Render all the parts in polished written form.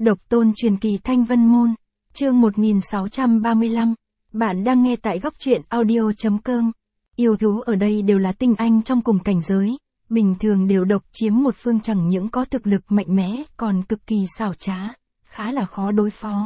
Độc tôn truyền kỳ Thanh Vân Môn, chương 1635, bạn đang nghe tại góc truyện audio.com. Yêu thú ở đây đều là tinh anh trong cùng cảnh giới, bình thường đều độc chiếm một phương, chẳng những có thực lực mạnh mẽ, còn cực kỳ xảo trá, khá là khó đối phó.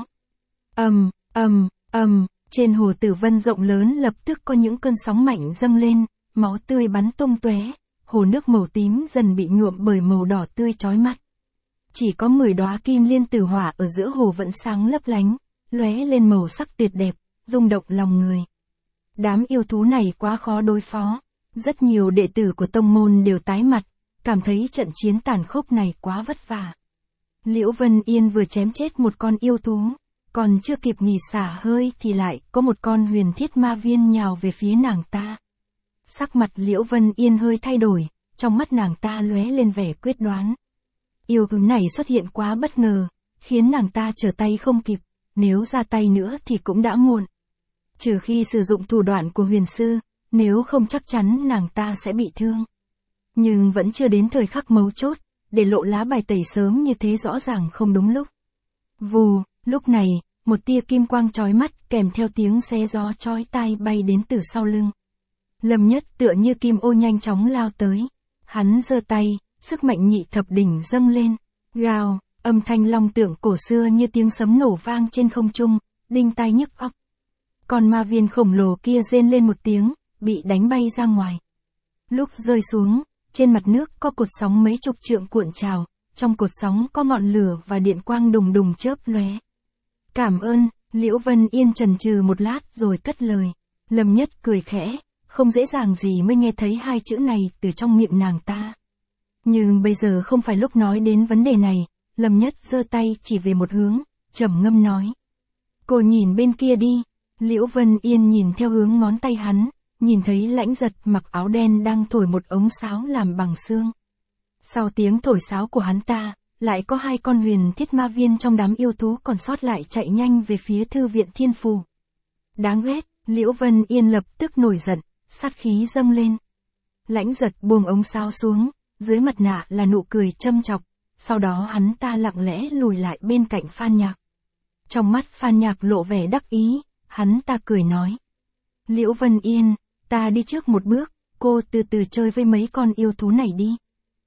Trên hồ Tử Vân rộng lớn lập tức có những cơn sóng mạnh dâng lên, máu tươi bắn tung tóe, hồ nước màu tím dần bị nhuộm bởi màu đỏ tươi chói mắt. Chỉ có 10 đóa kim liên tử hỏa ở giữa hồ vẫn sáng lấp lánh, lóe lên màu sắc tuyệt đẹp, rung động lòng người. Đám yêu thú này quá khó đối phó, rất nhiều đệ tử của tông môn đều tái mặt, cảm thấy trận chiến tàn khốc này quá vất vả. Liễu Vân Yên vừa chém chết một con yêu thú, còn chưa kịp nghỉ xả hơi thì lại có một con huyền thiết ma viên nhào về phía nàng ta. Sắc mặt Liễu Vân Yên hơi thay đổi, trong mắt nàng ta lóe lên vẻ quyết đoán. Yêu thú này xuất hiện quá bất ngờ, khiến nàng ta trở tay không kịp, nếu ra tay nữa thì cũng đã muộn. Trừ khi sử dụng thủ đoạn của huyền sư, nếu không chắc chắn nàng ta sẽ bị thương. Nhưng vẫn chưa đến thời khắc mấu chốt, để lộ lá bài tẩy sớm như thế rõ ràng không đúng lúc. Vù, lúc này, một tia kim quang chói mắt kèm theo tiếng xé gió chói tai bay đến từ sau lưng. Lâm Nhất tựa như kim ô nhanh chóng lao tới. Hắn giơ tay, sức mạnh nhị thập đỉnh dâng lên. Gào, âm thanh long tượng cổ xưa như tiếng sấm nổ vang trên không trung, đinh tai nhức óc. Con ma viên khổng lồ kia rên lên một tiếng, bị đánh bay ra ngoài. Lúc rơi xuống, trên mặt nước có cột sóng mấy chục trượng cuộn trào, trong cột sóng có ngọn lửa và điện quang đùng đùng chớp lóe. Cảm ơn, Liễu Vân Yên chần chừ một lát rồi cất lời. Lâm Nhất cười khẽ, không dễ dàng gì mới nghe thấy hai chữ này từ trong miệng nàng ta. Nhưng bây giờ không phải lúc nói đến vấn đề này, Lâm Nhất giơ tay chỉ về một hướng, trầm ngâm nói. Cô nhìn bên kia đi. Liễu Vân Yên nhìn theo hướng ngón tay hắn, nhìn thấy Lãnh Giật mặc áo đen đang thổi một ống sáo làm bằng xương. Sau tiếng thổi sáo của hắn ta, lại có hai con huyền thiết ma viên trong đám yêu thú còn sót lại chạy nhanh về phía thư viện Thiên Phù. Đáng ghét, Liễu Vân Yên lập tức nổi giận, sát khí dâng lên. Lãnh Giật buông ống sáo xuống, dưới mặt nạ là nụ cười châm chọc, sau đó hắn ta lặng lẽ lùi lại bên cạnh Phan Nhạc. Trong mắt Phan Nhạc lộ vẻ đắc ý, hắn ta cười nói. Liễu Vân Yên, ta đi trước một bước, cô từ từ chơi với mấy con yêu thú này đi.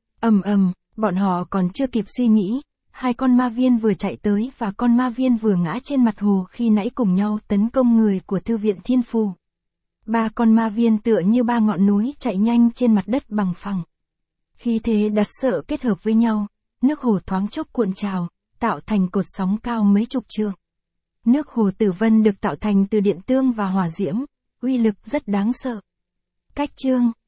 Bọn họ còn chưa kịp suy nghĩ, hai con ma viên vừa chạy tới và con ma viên vừa ngã trên mặt hồ khi nãy cùng nhau tấn công người của thư viện Thiên Phù. Ba con ma viên tựa như ba ngọn núi chạy nhanh trên mặt đất bằng phẳng. Khi thế đáng sợ kết hợp với nhau, nước hồ thoáng chốc cuộn trào, tạo thành cột sóng cao mấy chục trượng. Nước hồ Tử Vân được tạo thành từ điện tương và hỏa diễm, uy lực rất đáng sợ. Cách chương